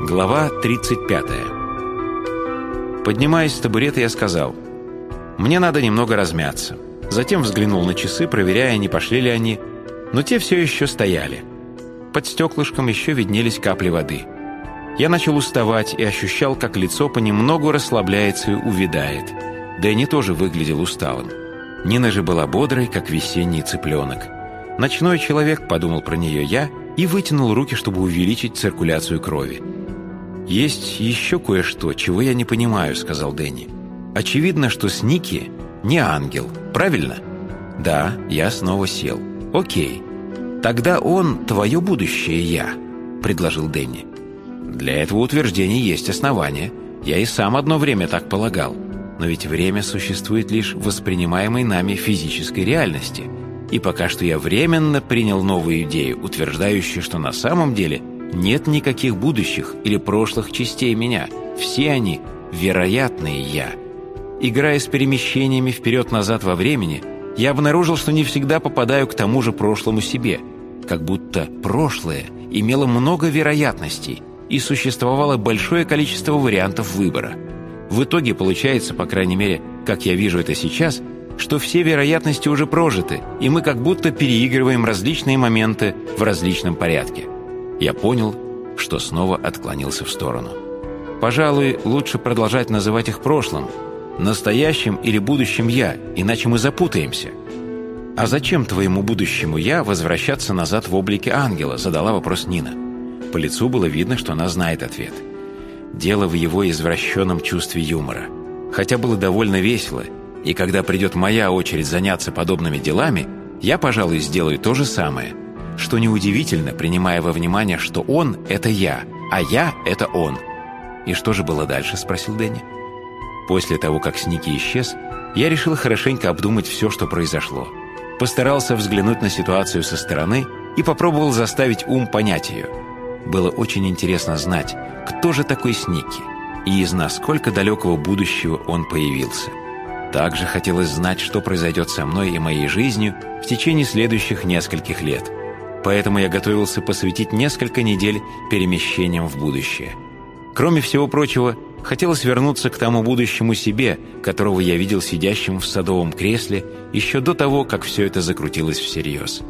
Глава 35. Поднимаясь с табурета, я сказал: «Мне надо немного размяться». Затем взглянул на часы, проверяя, не пошли ли они, но те все еще стояли. Под стеклышком еще виднелись капли воды. Я начал уставать и ощущал, как лицо понемногу расслабляется и увядает. Дэнни тоже выглядел усталым. Нина же была бодрой, как весенний цыпленок. «Ночной человек», — подумал про нее я, и вытянул руки, чтобы увеличить циркуляцию крови. «Есть еще кое-что, чего я не понимаю», — сказал Дэнни. «Очевидно, что Сники не ангел, правильно?» «Да», — я снова сел. «Окей. Тогда он твое будущее я», — предложил Дэнни. «Для этого утверждения есть основания. Я и сам одно время так полагал. Но ведь время существует лишь в воспринимаемой нами физической реальности. И пока что я временно принял новую идею, утверждающую, что на самом деле нет никаких будущих или прошлых частей меня. Все они — вероятные я. Играя с перемещениями вперед-назад во времени, я обнаружил, что не всегда попадаю к тому же прошлому себе, как будто прошлое имело много вероятностей и существовало большое количество вариантов выбора. В итоге получается, по крайней мере, как я вижу это сейчас, что все вероятности уже прожиты, и мы как будто переигрываем различные моменты в различном порядке. Я понял, что снова отклонился в сторону. Пожалуй, лучше продолжать называть их прошлым, настоящим или будущим я, иначе мы запутаемся. «А зачем твоему будущему я возвращаться назад в облике ангела?» — задала вопрос Нина. По лицу было видно, что она знает ответ. Дело в его извращенном чувстве юмора. Хотя было довольно весело, и когда придет моя очередь заняться подобными делами, я, пожалуй, сделаю то же самое. Что неудивительно, принимая во внимание, что он — это я, а я — это он. «И что же было дальше?» — спросил Дэнни. После того, как Сники исчез, я решил хорошенько обдумать все, что произошло. Постарался взглянуть на ситуацию со стороны и попробовал заставить ум понять ее. Было очень интересно знать, кто же такой Сники и из насколько далекого будущего он появился. Также хотелось знать, что произойдет со мной и моей жизнью в течение следующих нескольких лет. Поэтому я готовился посвятить несколько недель перемещениям в будущее. Кроме всего прочего, хотелось вернуться к тому будущему себе, которого я видел сидящим в садовом кресле еще до того, как все это закрутилось всерьез.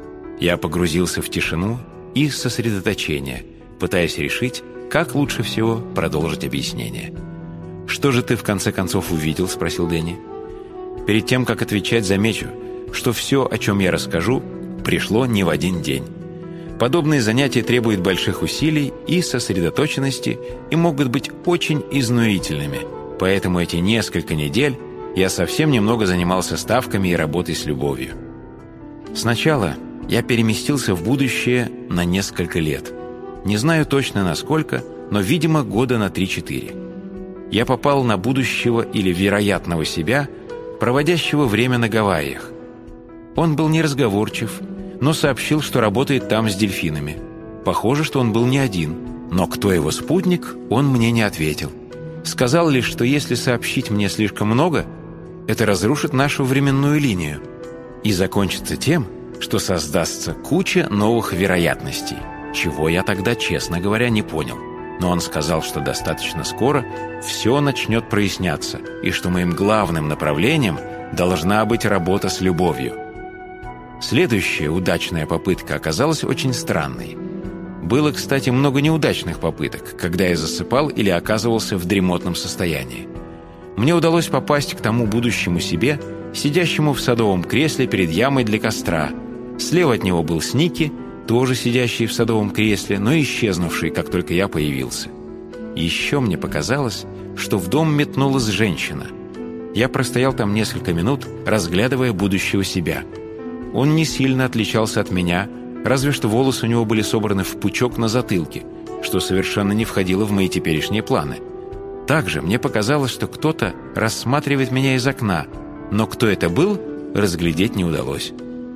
Я погрузился в тишину и сосредоточение, пытаясь решить, как лучше всего продолжить объяснение. «Что же ты в конце концов увидел?» – спросил Дэнни. «Перед тем, как отвечать, замечу, что все, о чем я расскажу, пришло не в один день. Подобные занятия требуют больших усилий и сосредоточенности и могут быть очень изнурительными, поэтому эти несколько недель я совсем немного занимался ставками и работой с любовью. Сначала я переместился в будущее на несколько лет. Не знаю точно насколько, но, видимо, года на 3-4. Я попал на будущего или вероятного себя, проводящего время на Гавайях. Он был неразговорчив, но сообщил, что работает там с дельфинами. Похоже, что он был не один, но кто его спутник, он мне не ответил. Сказал лишь, что если сообщить мне слишком много, это разрушит нашу временную линию и закончится тем, что создастся куча новых вероятностей, чего я тогда, честно говоря, не понял. Но он сказал, что достаточно скоро все начнет проясняться, и что моим главным направлением должна быть работа с любовью. Следующая удачная попытка оказалась очень странной. Было, кстати, много неудачных попыток, когда я засыпал или оказывался в дремотном состоянии. Мне удалось попасть к тому будущему себе, сидящему в садовом кресле перед ямой для костра. Слева от него был Сники, тоже сидящий в садовом кресле, но исчезнувший, как только я появился. Еще мне показалось, что в дом метнулась женщина. Я простоял там несколько минут, разглядывая будущего себя. Он не сильно отличался от меня, разве что волосы у него были собраны в пучок на затылке, что совершенно не входило в мои теперешние планы. Также мне показалось, что кто-то рассматривает меня из окна, но кто это был, разглядеть не удалось.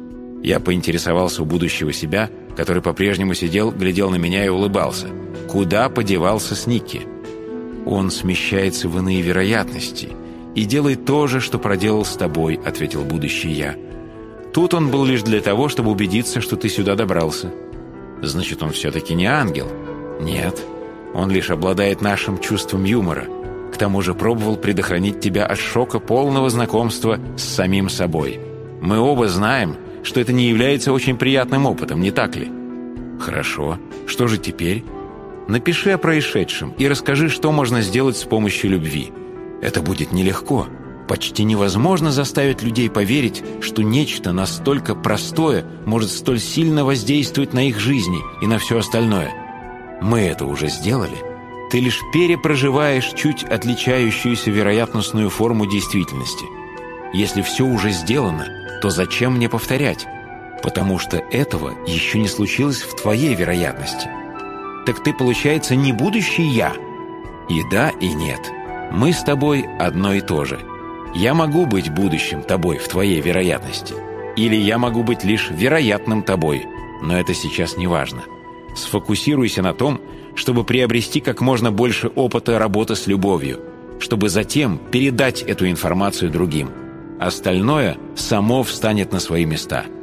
Я поинтересовался у будущего себя, который по-прежнему сидел, глядел на меня и улыбался. Куда подевался Сники? «Он смещается в иные вероятности и делает то же, что проделал с тобой», — ответил будущий я. «Тут он был лишь для того, чтобы убедиться, что ты сюда добрался». «Значит, он все-таки не ангел?» «Нет. Он лишь обладает нашим чувством юмора. К тому же пробовал предохранить тебя от шока полного знакомства с самим собой. Мы оба знаем, что это не является очень приятным опытом, не так ли? Хорошо. Что же теперь? Напиши о происшедшем и расскажи, что можно сделать с помощью любви. Это будет нелегко. Почти невозможно заставить людей поверить, что нечто настолько простое может столь сильно воздействовать на их жизни и на все остальное. Мы это уже сделали. Ты лишь перепроживаешь чуть отличающуюся вероятностную форму действительности. Если все уже сделано, то зачем мне повторять? Потому что этого еще не случилось в твоей вероятности. Так ты, получается, не будущий я? И да, и нет. Мы с тобой одно и то же. Я могу быть будущим тобой в твоей вероятности. Или я могу быть лишь вероятным тобой. Но это сейчас не важно. Сфокусируйся на том, чтобы приобрести как можно больше опыта работы с любовью, чтобы затем передать эту информацию другим. Остальное само встанет на свои места –